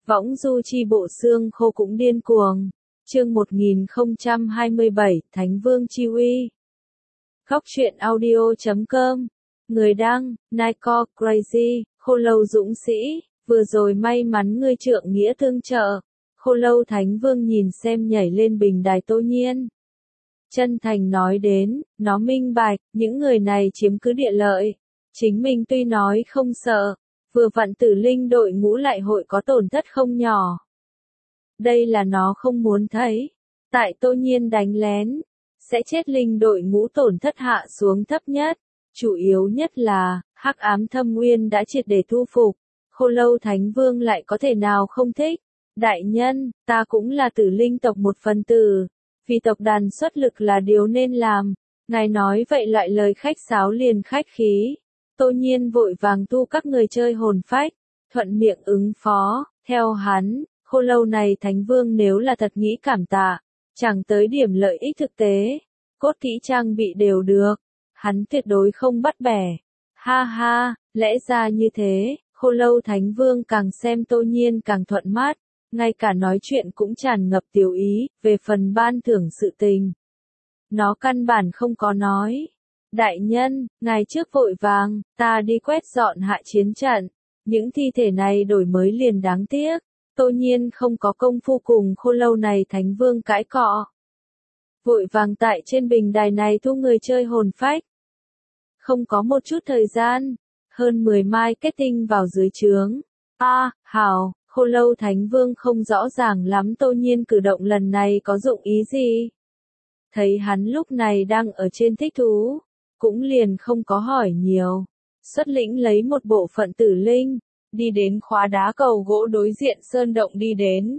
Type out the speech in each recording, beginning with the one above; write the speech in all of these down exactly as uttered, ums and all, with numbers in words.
Võng du chi bộ xương khô cũng điên cuồng. Chương một nghìn không trăm hai mươi bảy, Thánh Vương Chi Uy. Góc truyện audio chấm com. Người đăng, Nico Crazy, Khô Lâu Dũng Sĩ, vừa rồi may mắn ngươi trượng nghĩa tương trợ. Khô Lâu Thánh Vương nhìn xem nhảy lên bình đài Tô Nhiên. Chân thành nói đến, nó minh bạch, những người này chiếm cứ địa lợi. Chính mình tuy nói không sợ, vừa vặn Tử Linh đội ngũ lại hội có tổn thất không nhỏ. Đây là nó không muốn thấy. Tại Tô Nhiên đánh lén, sẽ chết linh đội ngũ tổn thất hạ xuống thấp nhất. Chủ yếu nhất là, Hắc Ám Thâm Uyên đã triệt để thu phục. Khô Lâu Thánh Vương lại có thể nào không thích. Đại nhân, ta cũng là Tử Linh tộc một phần tử. Vì tộc đàn xuất lực là điều nên làm. Ngài nói vậy loại lời khách sáo liền khách khí. Tô Nhiên vội vàng tu các người chơi hồn phách, thuận miệng ứng phó. Theo hắn, Khô Lâu này Thánh Vương nếu là thật nghĩ cảm tạ, chẳng tới điểm lợi ích thực tế, cốt kỹ trang bị đều được, hắn tuyệt đối không bắt bẻ. Ha ha, lẽ ra như thế, Khô Lâu Thánh Vương càng xem Tô Nhiên càng thuận mắt, ngay cả nói chuyện cũng tràn ngập tiểu ý, về phần ban thưởng sự tình. Nó căn bản không có nói. Đại nhân, ngài trước vội vàng, ta đi quét dọn hạ chiến trận. Những thi thể này đổi mới liền đáng tiếc. Tô Nhiên không có công phu cùng Khô Lâu này Thánh Vương cãi cọ. Vội vàng tại trên bình đài này thu người chơi hồn phách. Không có một chút thời gian. Hơn mười mai kết tinh vào dưới trướng. A, à, hảo, Khô Lâu Thánh Vương không rõ ràng lắm Tô Nhiên cử động lần này có dụng ý gì. Thấy hắn lúc này đang ở trên thích thú. Cũng liền không có hỏi nhiều. Xuất lĩnh lấy một bộ phận Tử Linh, đi đến khóa đá cầu gỗ đối diện sơn động đi đến.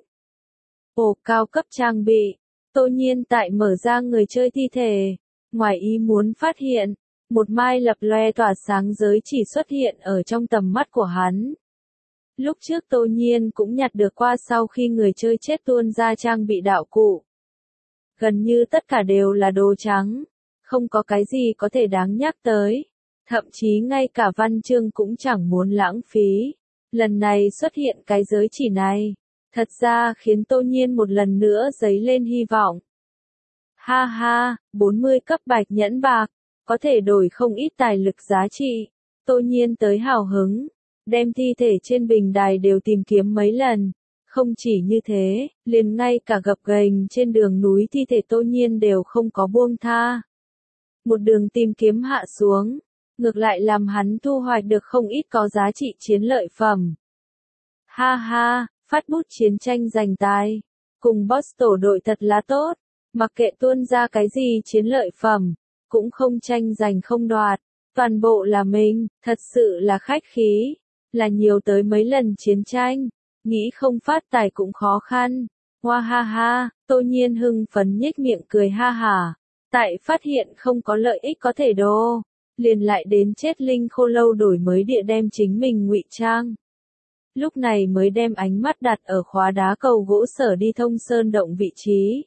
Ồ, cao cấp trang bị. Tô Nhiên tại mở ra người chơi thi thể. Ngoài ý muốn phát hiện, một mai lập loe tỏa sáng giới chỉ xuất hiện ở trong tầm mắt của hắn. Lúc trước Tô Nhiên cũng nhặt được qua sau khi người chơi chết tuôn ra trang bị đạo cụ. Gần như tất cả đều là đồ trắng. Không có cái gì có thể đáng nhắc tới. Thậm chí ngay cả văn chương cũng chẳng muốn lãng phí. Lần này xuất hiện cái giới chỉ này. Thật ra khiến Tô Nhiên một lần nữa dấy lên hy vọng. Ha ha, bốn mươi cấp bạch nhẫn bạc. Có thể đổi không ít tài lực giá trị. Tô Nhiên tới hào hứng. Đem thi thể trên bình đài đều tìm kiếm mấy lần. Không chỉ như thế, liền ngay cả gập ghềnh trên đường núi thi thể Tô Nhiên đều không có buông tha. Một đường tìm kiếm hạ xuống, ngược lại làm hắn thu hoạch được không ít có giá trị chiến lợi phẩm. Ha ha, phát bút chiến tranh giành tài, cùng boss tổ đội thật là tốt, mặc kệ tuôn ra cái gì chiến lợi phẩm, cũng không tranh giành không đoạt, toàn bộ là mình, thật sự là khách khí, là nhiều tới mấy lần chiến tranh, nghĩ không phát tài cũng khó khăn. Hoa ha ha, Tô Nhiên hưng phấn nhếch miệng cười ha hả. Tại phát hiện không có lợi ích có thể đô, liền lại đến chết linh Khô Lâu đổi mới địa đem chính mình ngụy trang. Lúc này mới đem ánh mắt đặt ở khóa đá cầu gỗ sở đi thông sơn động vị trí.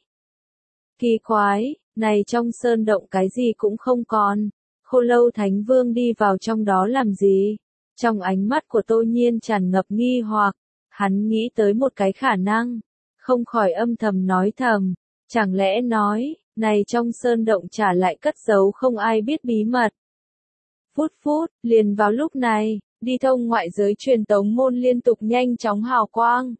Kỳ quái, này trong sơn động cái gì cũng không còn. Khô Lâu Thánh Vương đi vào trong đó làm gì? Trong ánh mắt của Tô Nhiên tràn ngập nghi hoặc, hắn nghĩ tới một cái khả năng, không khỏi âm thầm nói thầm, chẳng lẽ nói, này trong sơn động trả lại cất giấu không ai biết bí mật. Phút phút, liền vào lúc này, đi thông ngoại giới truyền tống môn liên tục nhanh chóng hào quang.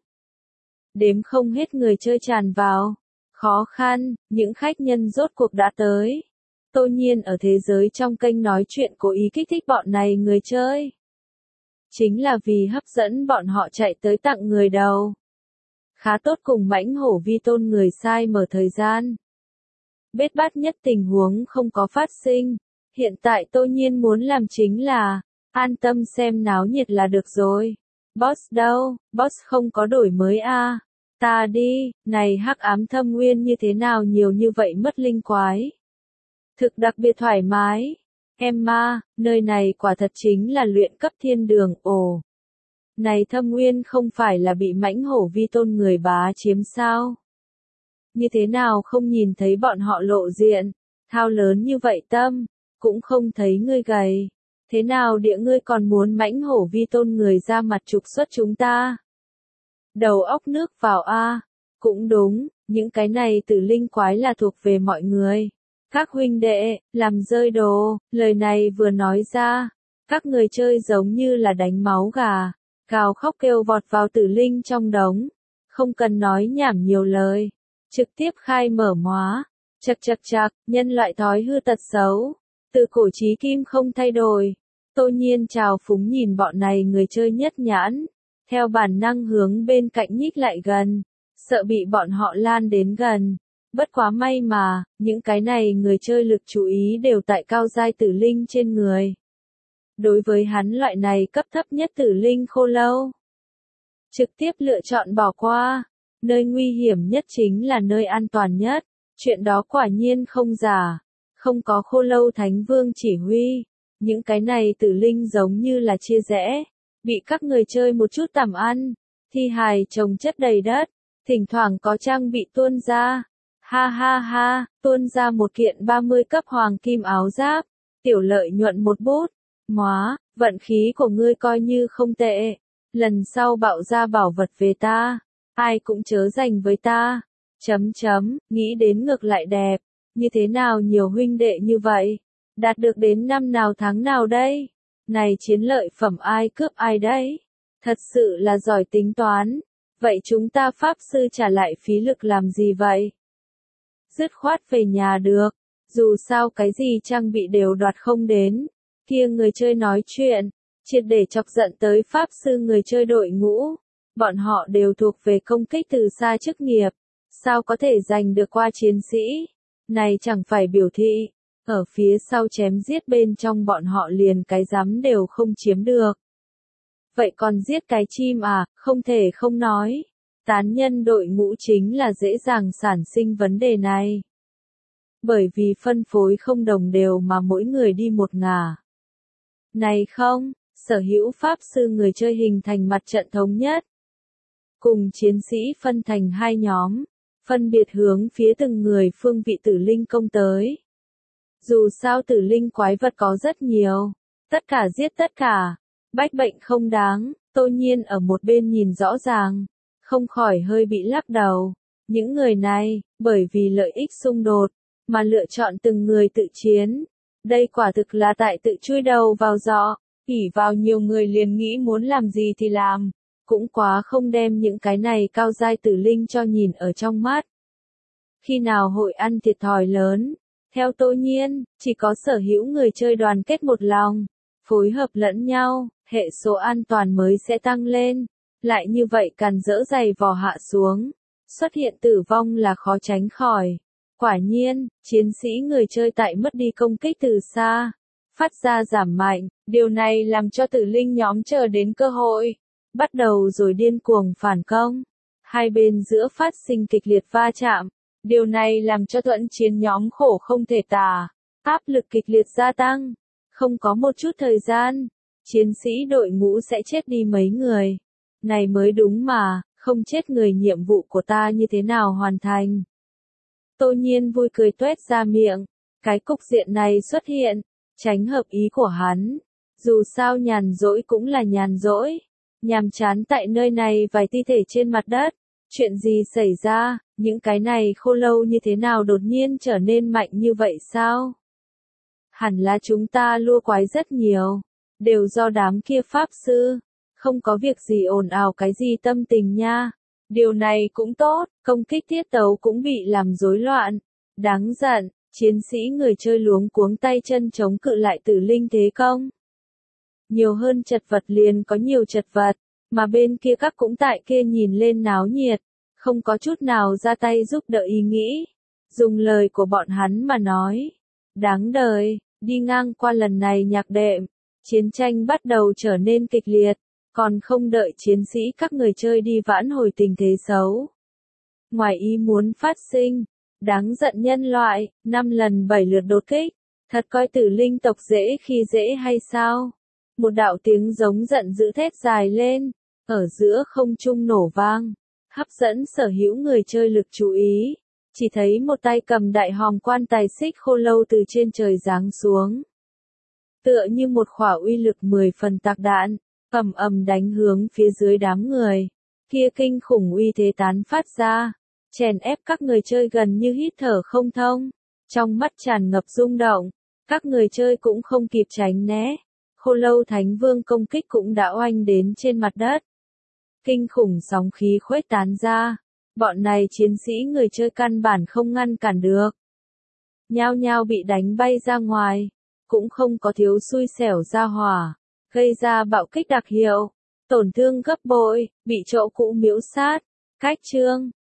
Đếm không hết người chơi tràn vào. Khó khăn, những khách nhân rốt cuộc đã tới. Tô Nhiên ở thế giới trong kênh nói chuyện cố ý kích thích bọn này người chơi. Chính là vì hấp dẫn bọn họ chạy tới tặng người đầu. Khá tốt cùng mãnh hổ vi tôn người sai mở thời gian. Bết bát nhất tình huống không có phát sinh. Hiện tại Tô Nhiên muốn làm chính là, an tâm xem náo nhiệt là được rồi. Boss đâu, boss không có đổi mới a à. Ta đi, này Hắc Ám Thâm Uyên như thế nào nhiều như vậy mất linh quái. Thực đặc biệt thoải mái. Emma, nơi này quả thật chính là luyện cấp thiên đường, ồ. Này Thâm Uyên không phải là bị mãnh hổ vi tôn người bá chiếm sao? Như thế nào không nhìn thấy bọn họ lộ diện, thao lớn như vậy tâm, cũng không thấy ngươi gầy. Thế nào địa ngươi còn muốn mãnh hổ vi tôn người ra mặt trục xuất chúng ta? Đầu óc nước vào a. Cũng đúng, những cái này tử linh quái là thuộc về mọi người. Các huynh đệ, làm rơi đồ, lời này vừa nói ra, các người chơi giống như là đánh máu gà, gào khóc kêu vọt vào tử linh trong đống, không cần nói nhảm nhiều lời, trực tiếp khai mở móa, chật chật chật, nhân loại thói hư tật xấu, từ cổ chí kim không thay đổi. Tô Nhiên trào phúng nhìn bọn này người chơi nhất nhãn, theo bản năng hướng bên cạnh nhích lại gần, sợ bị bọn họ lan đến gần. Bất quá may mà, những cái này người chơi lực chú ý đều tại cao giai tử linh trên người. Đối với hắn loại này cấp thấp nhất tử linh khô lâu, trực tiếp lựa chọn bỏ qua. Nơi nguy hiểm nhất chính là nơi an toàn nhất, chuyện đó quả nhiên không giả. Không có khô lâu thánh vương chỉ huy, những cái này tử linh giống như là chia rẽ, bị các người chơi một chút tẩm ăn, thi hài chồng chất đầy đất, thỉnh thoảng có trang bị tuôn ra. Ha ha ha, tuôn ra một kiện ba mươi cấp hoàng kim áo giáp, tiểu lợi nhuận một bút. Móa, vận khí của ngươi coi như không tệ. Lần sau bạo ra bảo vật về ta, ai cũng chớ giành với ta. Chấm chấm, nghĩ đến ngược lại đẹp. Như thế nào nhiều huynh đệ như vậy? Đạt được đến năm nào tháng nào đây? Này chiến lợi phẩm ai cướp ai đấy? Thật sự là giỏi tính toán. Vậy chúng ta pháp sư trả lại phí lực làm gì vậy? Dứt khoát về nhà được, dù sao cái gì trang bị đều đoạt không đến. Kia người chơi nói chuyện, triệt để chọc giận tới pháp sư người chơi đội ngũ. Bọn họ đều thuộc về công kích từ xa chức nghiệp, sao có thể giành được qua chiến sĩ? Này chẳng phải biểu thị, ở phía sau chém giết bên trong bọn họ liền cái dám đều không chiếm được. Vậy còn giết cái chim à, không thể không nói. Tán nhân đội ngũ chính là dễ dàng sản sinh vấn đề này. Bởi vì phân phối không đồng đều mà mỗi người đi một ngả. Này không, sở hữu pháp sư người chơi hình thành mặt trận thống nhất. Cùng chiến sĩ phân thành hai nhóm, phân biệt hướng phía từng người phương vị tử linh công tới. Dù sao tử linh quái vật có rất nhiều, tất cả giết tất cả, bách bệnh không đáng. Tô Nhiên ở một bên nhìn rõ ràng, không khỏi hơi bị lắc đầu. Những người này, bởi vì lợi ích xung đột, mà lựa chọn từng người tự chiến. Đây quả thực là tại tự chui đầu vào giỏ, ỷ vào nhiều người liền nghĩ muốn làm gì thì làm. Cũng quá không đem những cái này cao giai tử linh cho nhìn ở trong mắt. Khi nào hội ăn thiệt thòi lớn? Theo Tô Nhiên, chỉ có sở hữu người chơi đoàn kết một lòng, phối hợp lẫn nhau, hệ số an toàn mới sẽ tăng lên. Lại như vậy càn dỡ dày vò hạ xuống, xuất hiện tử vong là khó tránh khỏi. Quả nhiên, chiến sĩ người chơi tại mất đi công kích từ xa, phát ra giảm mạnh, điều này làm cho tử linh nhóm chờ đến cơ hội, bắt đầu rồi điên cuồng phản công. Hai bên giữa phát sinh kịch liệt va chạm, điều này làm cho thuận chiến nhóm khổ không thể tả, áp lực kịch liệt gia tăng, không có một chút thời gian, chiến sĩ đội ngũ sẽ chết đi mấy người. Này mới đúng mà, không chết người nhiệm vụ của ta như thế nào hoàn thành. Tô Nhiên vui cười tuét ra miệng, cái cục diện này xuất hiện, tránh hợp ý của hắn. Dù sao nhàn rỗi cũng là nhàn rỗi, nhàm chán tại nơi này vài thi thể trên mặt đất. Chuyện gì xảy ra, những cái này khô lâu như thế nào đột nhiên trở nên mạnh như vậy sao? Hẳn là chúng ta lua quái rất nhiều, đều do đám kia pháp sư. Không có việc gì ồn ào cái gì tâm tình nha. Điều này cũng tốt, công kích tiết tấu cũng bị làm rối loạn. Đáng giận, chiến sĩ người chơi luống cuống tay chân chống cự lại tử linh thế công. Nhiều hơn chật vật liền có nhiều chật vật, mà bên kia các cũng tại kia nhìn lên náo nhiệt, không có chút nào ra tay giúp đỡ ý nghĩ. Dùng lời của bọn hắn mà nói, đáng đời, đi ngang qua lần này nhạc đệm, chiến tranh bắt đầu trở nên kịch liệt. Còn không đợi chiến sĩ các người chơi đi vãn hồi tình thế xấu. Ngoài ý muốn phát sinh, đáng giận nhân loại, năm lần bảy lượt đột kích, thật coi tử linh tộc dễ khi dễ hay sao? Một đạo tiếng giống giận dữ thét dài lên, ở giữa không trung nổ vang, hấp dẫn sở hữu người chơi lực chú ý. Chỉ thấy một tay cầm đại hòm quan tài xích khô lâu từ trên trời giáng xuống. Tựa như một khỏa uy lực mười phần tạc đạn. Ầm ầm đánh hướng phía dưới đám người. Kia kinh khủng uy thế tán phát ra, chèn ép các người chơi gần như hít thở không thông, trong mắt tràn ngập rung động, các người chơi cũng không kịp tránh né. Khô Lâu Thánh Vương công kích cũng đã oanh đến trên mặt đất. Kinh khủng sóng khí khuếch tán ra, bọn này chiến sĩ người chơi căn bản không ngăn cản được. Nhao nhao bị đánh bay ra ngoài, cũng không có thiếu xui xẻo ra hỏa, gây ra bạo kích đặc hiệu, tổn thương gấp bội, bị chỗ cũ miễu sát. Cách chương